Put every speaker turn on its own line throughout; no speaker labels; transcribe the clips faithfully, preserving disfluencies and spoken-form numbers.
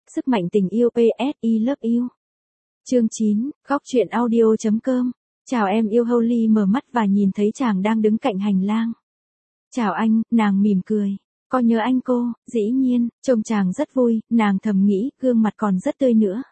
sức mạnh tình yêu pê ét I love you. Chương chín, góc truyện audio.com. Chào em yêu. Holly mở mắt và nhìn thấy chàng đang đứng cạnh hành lang. Chào anh, nàng mỉm cười. Có nhớ anh cô? Dĩ nhiên, trông chàng rất vui, nàng thầm nghĩ, gương mặt còn rất tươi nữa.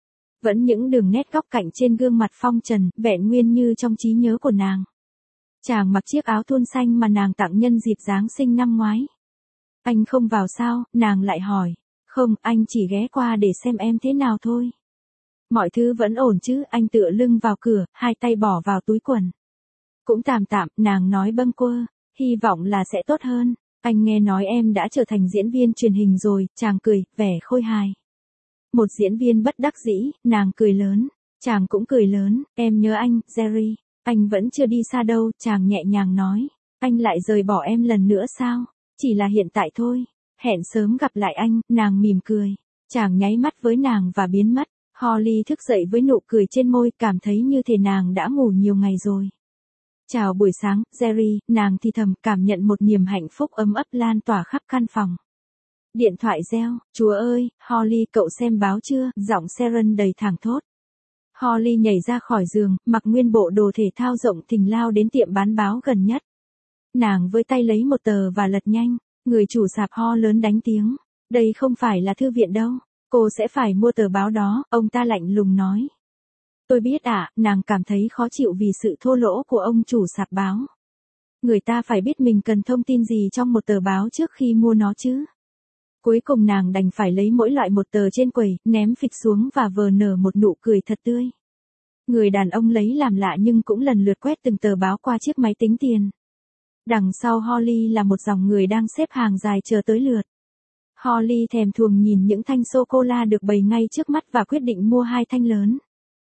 Vẫn những đường nét góc cạnh trên gương mặt phong trần, vẹn nguyên như trong trí nhớ của nàng. Chàng mặc chiếc áo thun xanh mà nàng tặng nhân dịp Giáng sinh năm ngoái. Anh không vào sao? Nàng lại hỏi. Không, anh chỉ ghé qua để xem em thế nào thôi. Mọi thứ vẫn ổn chứ? Anh tựa lưng vào cửa, hai tay bỏ vào túi quần. Cũng tạm tạm, nàng nói bâng quơ, hy vọng là sẽ tốt hơn. Anh nghe nói em đã trở thành diễn viên truyền hình rồi. Chàng cười, vẻ khôi hài. Một diễn viên bất đắc dĩ, nàng cười lớn. Chàng cũng cười lớn, em nhớ anh, Jerry. Anh vẫn chưa đi xa đâu, chàng nhẹ nhàng nói. Anh lại rời bỏ em lần nữa sao? Chỉ là hiện tại thôi. Hẹn sớm gặp lại anh, nàng mỉm cười. Chàng nháy mắt với nàng và biến mất. Holly thức dậy với nụ cười trên môi, cảm thấy như thể nàng đã ngủ nhiều ngày rồi. Chào buổi sáng, Jerry, nàng thì thầm, cảm nhận một niềm hạnh phúc ấm ấp lan tỏa khắp căn phòng. Điện thoại reo, chúa ơi, Holly, cậu xem báo chưa? Giọng Sharon đầy thảng thốt. Holly nhảy ra khỏi giường, mặc nguyên bộ đồ thể thao rộng thình lao đến tiệm bán báo gần nhất. Nàng với tay lấy một tờ và lật nhanh, người chủ sạp ho lớn đánh tiếng. Đây không phải là thư viện đâu, cô sẽ phải mua tờ báo đó, ông ta lạnh lùng nói. Tôi biết ạ, à, nàng cảm thấy khó chịu vì sự thô lỗ của ông chủ sạp báo. Người ta phải biết mình cần thông tin gì trong một tờ báo trước khi mua nó chứ. Cuối cùng nàng đành phải lấy mỗi loại một tờ trên quầy, ném phịch xuống và vờ nở một nụ cười thật tươi. Người đàn ông lấy làm lạ nhưng cũng lần lượt quét từng tờ báo qua chiếc máy tính tiền. Đằng sau Holly là một dòng người đang xếp hàng dài chờ tới lượt. Holly thèm thuồng nhìn những thanh sô-cô-la được bày ngay trước mắt và quyết định mua hai thanh lớn.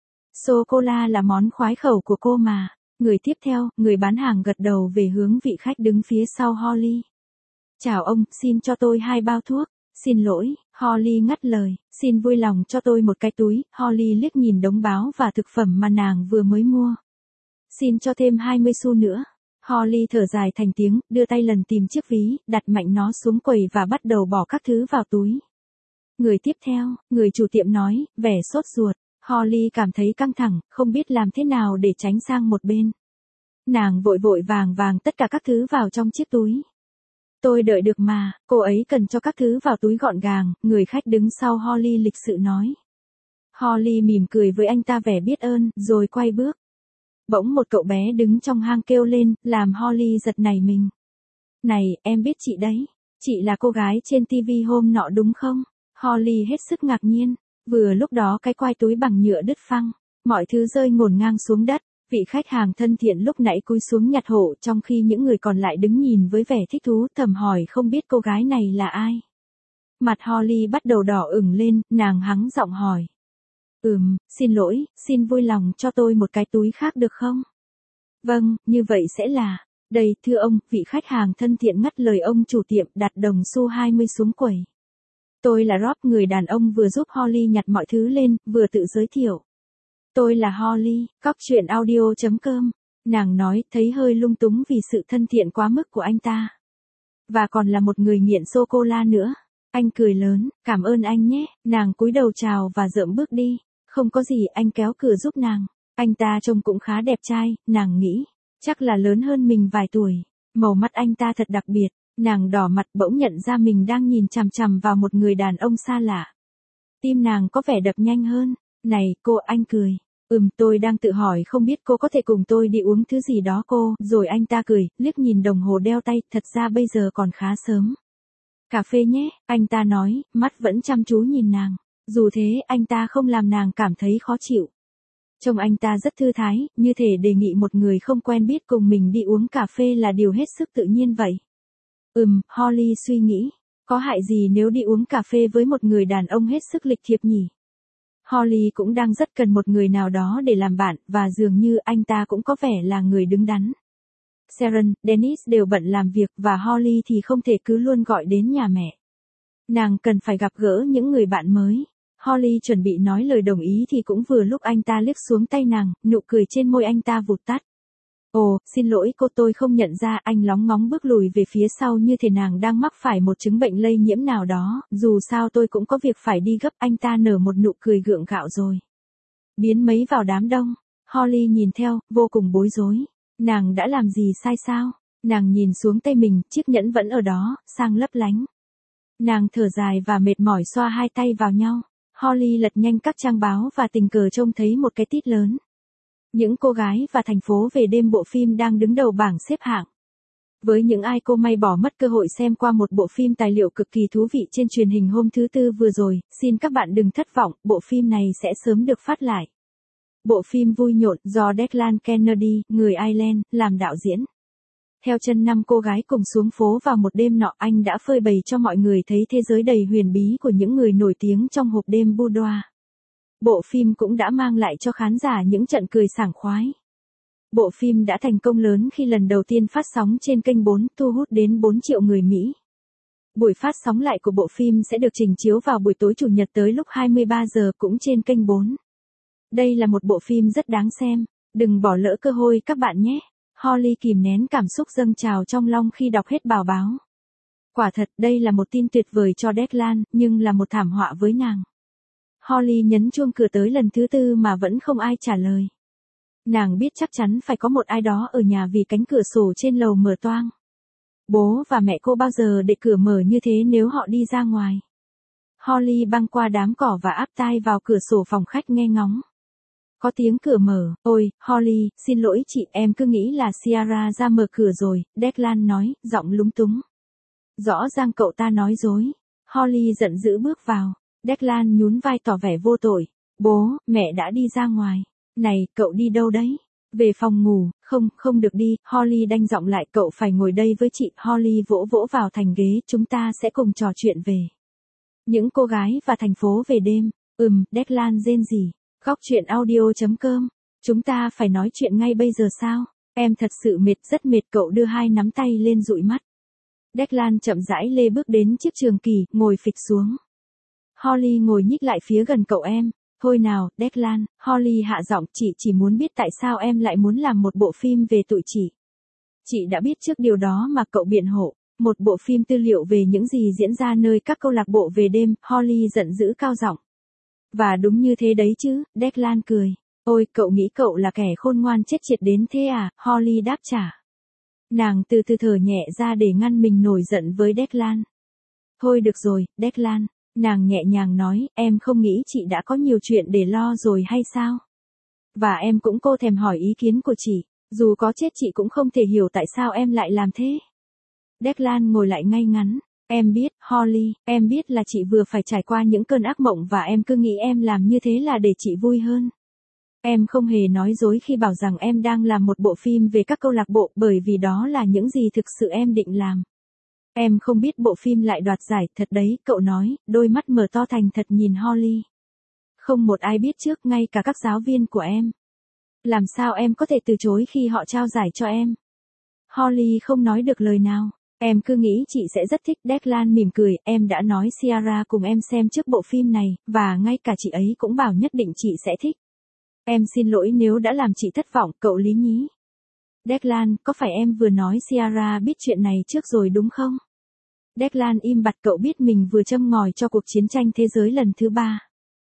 Sô-cô-la là món khoái khẩu của cô mà. Người tiếp theo, người bán hàng gật đầu về hướng vị khách đứng phía sau Holly. Chào ông, xin cho tôi hai bao thuốc. Xin lỗi, Holly ngắt lời, xin vui lòng cho tôi một cái túi. Holly liếc nhìn đống báo và thực phẩm mà nàng vừa mới mua. Xin cho thêm hai mươi xu nữa. Holly thở dài thành tiếng, đưa tay lần tìm chiếc ví, đặt mạnh nó xuống quầy và bắt đầu bỏ các thứ vào túi. Người tiếp theo, người chủ tiệm nói, vẻ sốt ruột. Holly cảm thấy căng thẳng, không biết làm thế nào để tránh sang một bên. Nàng vội vội vàng vàng tất cả các thứ vào trong chiếc túi. Tôi đợi được mà, cô ấy cần cho các thứ vào túi gọn gàng, người khách đứng sau Holly lịch sự nói. Holly mỉm cười với anh ta vẻ biết ơn, rồi quay bước. Bỗng một cậu bé đứng trong hang kêu lên, làm Holly giật nảy mình. Này, em biết chị đấy. Chị là cô gái trên ti vi hôm nọ đúng không? Holly hết sức ngạc nhiên. Vừa lúc đó cái quai túi bằng nhựa đứt phăng. Mọi thứ rơi ngổn ngang xuống đất. Vị khách hàng thân thiện lúc nãy cúi xuống nhặt hộ trong khi những người còn lại đứng nhìn với vẻ thích thú thầm hỏi không biết cô gái này là ai. Mặt Holly bắt đầu đỏ ửng lên, nàng hắng giọng hỏi. Ừm, xin lỗi, xin vui lòng cho tôi một cái túi khác được không? Vâng, như vậy sẽ là. Đây, thưa ông, vị khách hàng thân thiện ngắt lời ông chủ tiệm đặt đồng xu hai mươi xuống quầy. Tôi là Rob, người đàn ông vừa giúp Holly nhặt mọi thứ lên, vừa tự giới thiệu. Tôi là Holly, góc truyện audio.com. Nàng nói, thấy hơi lung túng vì sự thân thiện quá mức của anh ta. Và còn là một người nghiện sô-cô-la nữa. Anh cười lớn, cảm ơn anh nhé. Nàng cúi đầu chào và dợm bước đi. Không có gì, anh kéo cửa giúp nàng. Anh ta trông cũng khá đẹp trai, nàng nghĩ. Chắc là lớn hơn mình vài tuổi. Màu mắt anh ta thật đặc biệt. Nàng đỏ mặt bỗng nhận ra mình đang nhìn chằm chằm vào một người đàn ông xa lạ. Tim nàng có vẻ đập nhanh hơn. Này, cô, anh cười. Ừm, tôi đang tự hỏi không biết cô có thể cùng tôi đi uống thứ gì đó cô. Rồi anh ta cười, liếc nhìn đồng hồ đeo tay, thật ra bây giờ còn khá sớm. Cà phê nhé, anh ta nói, mắt vẫn chăm chú nhìn nàng. Dù thế, anh ta không làm nàng cảm thấy khó chịu. Trông anh ta rất thư thái, như thể đề nghị một người không quen biết cùng mình đi uống cà phê là điều hết sức tự nhiên vậy. Ừm, Holly suy nghĩ, có hại gì nếu đi uống cà phê với một người đàn ông hết sức lịch thiệp nhỉ? Holly cũng đang rất cần một người nào đó để làm bạn, và dường như anh ta cũng có vẻ là người đứng đắn. Sharon, Dennis đều bận làm việc và Holly thì không thể cứ luôn gọi đến nhà mẹ. Nàng cần phải gặp gỡ những người bạn mới. Holly chuẩn bị nói lời đồng ý thì cũng vừa lúc anh ta liếc xuống tay nàng, nụ cười trên môi anh ta vụt tắt. Ồ, xin lỗi cô, tôi không nhận ra. Anh lóng ngóng bước lùi về phía sau như thể nàng đang mắc phải một chứng bệnh lây nhiễm nào đó. Dù sao tôi cũng có việc phải đi gấp. Anh ta nở một nụ cười gượng gạo rồi biến mấy vào đám đông. Holly nhìn theo, vô cùng bối rối. Nàng đã làm gì sai sao? Nàng nhìn xuống tay mình, chiếc nhẫn vẫn ở đó, sang lấp lánh. Nàng thở dài và mệt mỏi xoa hai tay vào nhau. Holly lật nhanh các trang báo và tình cờ trông thấy một cái tít lớn. Những cô gái và thành phố về đêm, bộ phim đang đứng đầu bảng xếp hạng. Với những ai cô may bỏ mất cơ hội xem qua một bộ phim tài liệu cực kỳ thú vị trên truyền hình hôm thứ Tư vừa rồi, xin các bạn đừng thất vọng, bộ phim này sẽ sớm được phát lại. Bộ phim vui nhộn do Declan Kennedy, người Ireland, làm đạo diễn. Theo chân năm cô gái cùng xuống phố vào một đêm nọ, anh đã phơi bày cho mọi người thấy thế giới đầy huyền bí của những người nổi tiếng trong hộp đêm boudoir. Bộ phim cũng đã mang lại cho khán giả những trận cười sảng khoái. Bộ phim đã thành công lớn khi lần đầu tiên phát sóng trên kênh bốn, thu hút đến bốn triệu người Mỹ. Buổi phát sóng lại của bộ phim sẽ được trình chiếu vào buổi tối Chủ nhật tới lúc hai mươi ba giờ cũng trên kênh bốn. Đây là một bộ phim rất đáng xem, đừng bỏ lỡ cơ hội các bạn nhé. Holly kìm nén cảm xúc dâng trào trong lòng khi đọc hết bài báo. Quả thật, đây là một tin tuyệt vời cho Declan, nhưng là một thảm họa với nàng. Holly nhấn chuông cửa tới lần thứ tư mà vẫn không ai trả lời. Nàng biết chắc chắn phải có một ai đó ở nhà vì cánh cửa sổ trên lầu mở toang. Bố và mẹ cô bao giờ để cửa mở như thế nếu họ đi ra ngoài. Holly băng qua đám cỏ và áp tai vào cửa sổ phòng khách nghe ngóng. Có tiếng cửa mở. Ôi, Holly, xin lỗi chị, em cứ nghĩ là Ciara ra mở cửa rồi, Declan nói, giọng lúng túng. Rõ ràng cậu ta nói dối. Holly giận dữ bước vào. Declan nhún vai tỏ vẻ vô tội. Bố, mẹ đã đi ra ngoài. Này, cậu đi đâu đấy? Về phòng ngủ. Không, không được đi. Holly đanh giọng lại, cậu phải ngồi đây với chị. Holly vỗ vỗ vào thành ghế, chúng ta sẽ cùng trò chuyện về những cô gái và thành phố về đêm. Ừm, Declan rên rỉ. Góc truyện audio chấm com. Chúng ta phải nói chuyện ngay bây giờ sao? Em thật sự mệt, rất mệt. Cậu đưa hai nắm tay lên dụi mắt. Declan chậm rãi lê bước đến chiếc trường kỳ, ngồi phịch xuống. Holly ngồi nhích lại phía gần cậu em. Thôi nào, Declan, Holly hạ giọng, chị chỉ muốn biết tại sao em lại muốn làm một bộ phim về tụi chị. Chị đã biết trước điều đó mà, cậu biện hộ. Một bộ phim tư liệu về những gì diễn ra nơi các câu lạc bộ về đêm, Holly giận dữ cao giọng. Và đúng như thế đấy chứ, Declan cười. Ôi, cậu nghĩ cậu là kẻ khôn ngoan chết triệt đến thế à, Holly đáp trả. Nàng từ từ thở nhẹ ra để ngăn mình nổi giận với Declan. Thôi được rồi, Declan. Nàng nhẹ nhàng nói, em không nghĩ chị đã có nhiều chuyện để lo rồi hay sao? Và em cũng cô thèm hỏi ý kiến của chị, dù có chết chị cũng không thể hiểu tại sao em lại làm thế. Declan ngồi lại ngay ngắn. Em biết, Holly, em biết là chị vừa phải trải qua những cơn ác mộng và em cứ nghĩ em làm như thế là để chị vui hơn. Em không hề nói dối khi bảo rằng em đang làm một bộ phim về các câu lạc bộ, bởi vì đó là những gì thực sự em định làm. Em không biết bộ phim lại đoạt giải, thật đấy, cậu nói, đôi mắt mở to thành thật nhìn Holly. Không một ai biết trước, ngay cả các giáo viên của em. Làm sao em có thể từ chối khi họ trao giải cho em? Holly không nói được lời nào. Em cứ nghĩ chị sẽ rất thích. Declan mỉm cười, em đã nói Ciara cùng em xem trước bộ phim này, và ngay cả chị ấy cũng bảo nhất định chị sẽ thích. Em xin lỗi nếu đã làm chị thất vọng, cậu lý nhí. Declan, có phải em vừa nói Ciara biết chuyện này trước rồi đúng không? Declan im bặt, cậu biết mình vừa châm ngòi cho cuộc chiến tranh thế giới lần thứ ba.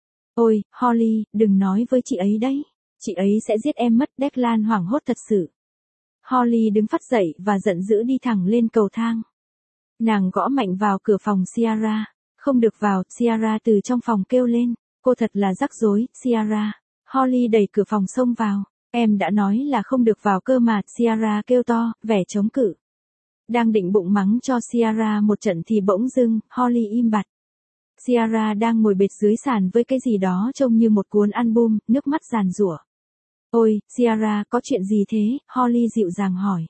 Ôi, Holly, đừng nói với chị ấy đấy. Chị ấy sẽ giết em mất. Declan hoảng hốt thật sự. Holly đứng phắt dậy và giận dữ đi thẳng lên cầu thang. Nàng gõ mạnh vào cửa phòng Ciara. Không được vào, Ciara từ trong phòng kêu lên. Cô thật là rắc rối, Ciara. Holly đẩy cửa phòng xông vào. Em đã nói là không được vào cơ mà, Ciara kêu to, vẻ chống cự. Đang định bụng mắng cho Ciara một trận thì bỗng dưng, Holly im bặt. Ciara đang ngồi bệt dưới sàn với cái gì đó trông như một cuốn album, nước mắt giàn giụa. Ôi, Ciara, có chuyện gì thế? Holly dịu dàng hỏi.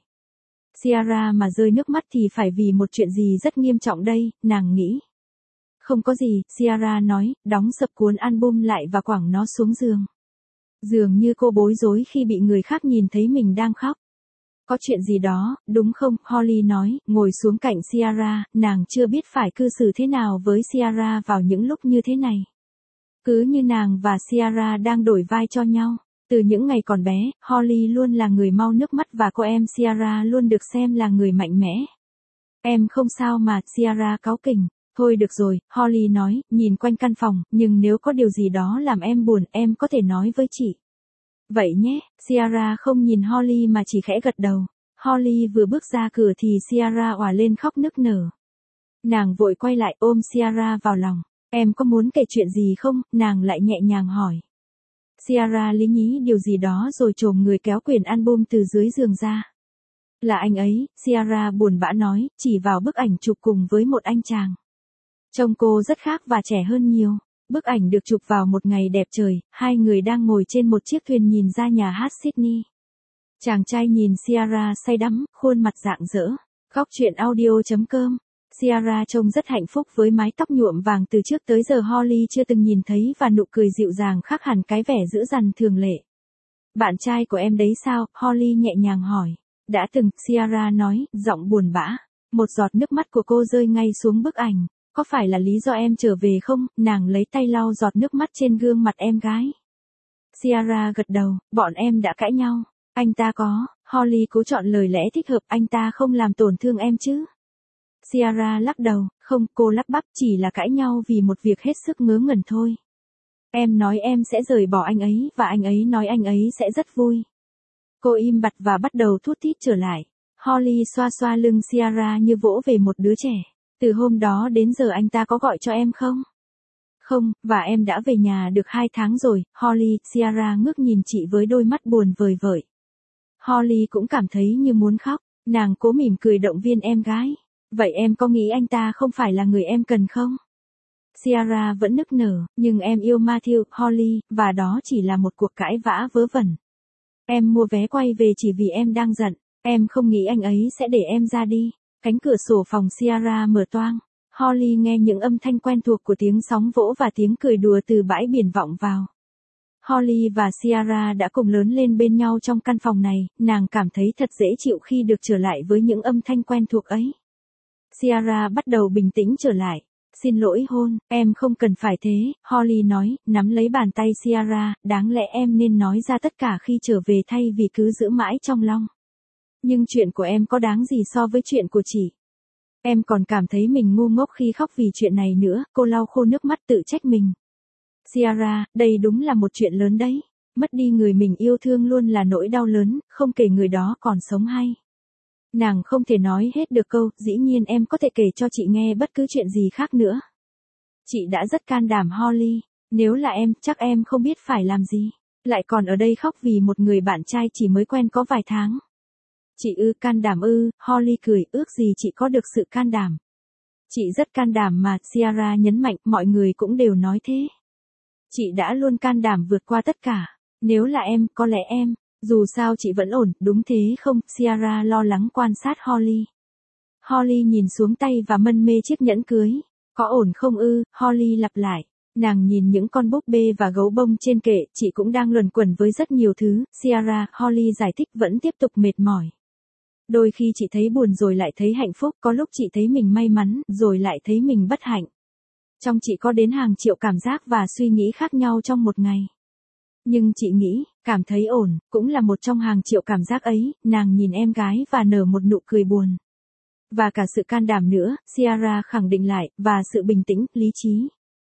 Ciara mà rơi nước mắt thì phải vì một chuyện gì rất nghiêm trọng đây, nàng nghĩ. Không có gì, Ciara nói, đóng sập cuốn album lại và quẳng nó xuống giường. Dường như cô bối rối khi bị người khác nhìn thấy mình đang khóc. Có chuyện gì đó, đúng không? Holly nói, ngồi xuống cạnh Ciara, nàng chưa biết phải cư xử thế nào với Ciara vào những lúc như thế này. Cứ như nàng và Ciara đang đổi vai cho nhau. Từ những ngày còn bé, Holly luôn là người mau nước mắt và cô em Ciara luôn được xem là người mạnh mẽ. Em không sao mà, Ciara cáu kỉnh. Thôi được rồi, Holly nói, nhìn quanh căn phòng, nhưng nếu có điều gì đó làm em buồn, em có thể nói với chị. Vậy nhé, Ciara không nhìn Holly mà chỉ khẽ gật đầu. Holly vừa bước ra cửa thì Ciara òa lên khóc nức nở. Nàng vội quay lại ôm Ciara vào lòng. Em có muốn kể chuyện gì không? Nàng lại nhẹ nhàng hỏi. Ciara lý nhí điều gì đó rồi chồm người kéo quyển album từ dưới giường ra. Là anh ấy, Ciara buồn bã nói, chỉ vào bức ảnh chụp cùng với một anh chàng. Trông cô rất khác và trẻ hơn nhiều. Bức ảnh được chụp vào một ngày đẹp trời, hai người đang ngồi trên một chiếc thuyền nhìn ra nhà hát Sydney. Chàng trai nhìn Ciara say đắm, khuôn mặt rạng rỡ. Góc truyện audio chấm com. Ciara trông rất hạnh phúc với mái tóc nhuộm vàng từ trước tới giờ Holly chưa từng nhìn thấy và nụ cười dịu dàng khác hẳn cái vẻ dữ dằn thường lệ. Bạn trai của em đấy sao? Holly nhẹ nhàng hỏi. Đã từng, Ciara nói, giọng buồn bã. Một giọt nước mắt của cô rơi ngay xuống bức ảnh. Có phải là lý do em trở về không? Nàng lấy tay lau giọt nước mắt trên gương mặt em gái. Ciara gật đầu, bọn em đã cãi nhau. Anh ta có, Holly cố chọn lời lẽ thích hợp, anh ta không làm tổn thương em chứ? Ciara lắc đầu, không, cô lắp bắp, chỉ là cãi nhau vì một việc hết sức ngớ ngẩn thôi. Em nói em sẽ rời bỏ anh ấy và anh ấy nói anh ấy sẽ rất vui. Cô im bặt và bắt đầu thút thít trở lại. Holly xoa xoa lưng Ciara như vỗ về một đứa trẻ. Từ hôm đó đến giờ anh ta có gọi cho em không? Không, và em đã về nhà được hai tháng rồi, Holly. Ciara ngước nhìn chị với đôi mắt buồn vời vợi. Holly cũng cảm thấy như muốn khóc, nàng cố mỉm cười động viên em gái. Vậy em có nghĩ anh ta không phải là người em cần không? Ciara vẫn nức nở, nhưng em yêu Matthew, Holly, và đó chỉ là một cuộc cãi vã vớ vẩn. Em mua vé quay về chỉ vì em đang giận, em không nghĩ anh ấy sẽ để em ra đi. Cánh cửa sổ phòng Ciara mở toang. Holly nghe những âm thanh quen thuộc của tiếng sóng vỗ và tiếng cười đùa từ bãi biển vọng vào. Holly và Ciara đã cùng lớn lên bên nhau trong căn phòng này, nàng cảm thấy thật dễ chịu khi được trở lại với những âm thanh quen thuộc ấy. Ciara bắt đầu bình tĩnh trở lại. Xin lỗi hôn, em không cần phải thế, Holly nói, nắm lấy bàn tay Ciara, đáng lẽ em nên nói ra tất cả khi trở về thay vì cứ giữ mãi trong lòng. Nhưng chuyện của em có đáng gì so với chuyện của chị? Em còn cảm thấy mình ngu ngốc khi khóc vì chuyện này nữa, cô lau khô nước mắt tự trách mình. Ciara, đây đúng là một chuyện lớn đấy. Mất đi người mình yêu thương luôn là nỗi đau lớn, không kể người đó còn sống hay. Nàng không thể nói hết được câu, dĩ nhiên em có thể kể cho chị nghe bất cứ chuyện gì khác nữa. Chị đã rất can đảm Holly, nếu là em, chắc em không biết phải làm gì. Lại còn ở đây khóc vì một người bạn trai chỉ mới quen có vài tháng. Chị ư, can đảm ư, Holly cười, ước gì chị có được sự can đảm. Chị rất can đảm mà, Ciara nhấn mạnh, mọi người cũng đều nói thế. Chị đã luôn can đảm vượt qua tất cả. Nếu là em, có lẽ em, dù sao chị vẫn ổn, đúng thế không? Ciara lo lắng quan sát Holly. Holly nhìn xuống tay và mân mê chiếc nhẫn cưới. Có ổn không ư? Holly lặp lại. Nàng nhìn những con búp bê và gấu bông trên kệ, chị cũng đang luẩn quẩn với rất nhiều thứ. Ciara, Holly giải thích vẫn tiếp tục mệt mỏi. Đôi khi chị thấy buồn rồi lại thấy hạnh phúc, có lúc chị thấy mình may mắn, rồi lại thấy mình bất hạnh. Trong chị có đến hàng triệu cảm giác và suy nghĩ khác nhau trong một ngày. Nhưng chị nghĩ, cảm thấy ổn, cũng là một trong hàng triệu cảm giác ấy, nàng nhìn em gái và nở một nụ cười buồn. Và cả sự can đảm nữa, Ciara khẳng định lại, và sự bình tĩnh, lý trí.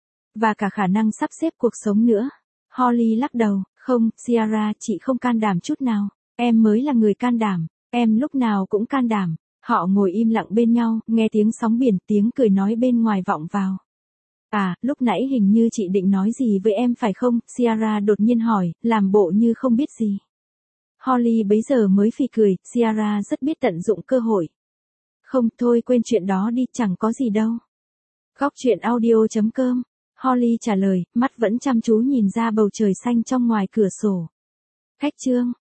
Và cả khả năng sắp xếp cuộc sống nữa. Holly lắc đầu, không, Ciara, chị không can đảm chút nào. Em mới là người can đảm, em lúc nào cũng can đảm. Họ ngồi im lặng bên nhau, nghe tiếng sóng biển, tiếng cười nói bên ngoài vọng vào. À, lúc nãy hình như chị định nói gì với em phải không? Ciara đột nhiên hỏi, làm bộ như không biết gì. Holly bấy giờ mới phì cười, Ciara rất biết tận dụng cơ hội. Không, thôi quên chuyện đó đi, chẳng có gì đâu. Góc truyện audio chấm com. Holly trả lời, mắt vẫn chăm chú nhìn ra bầu trời xanh trong ngoài cửa sổ. Khách chương.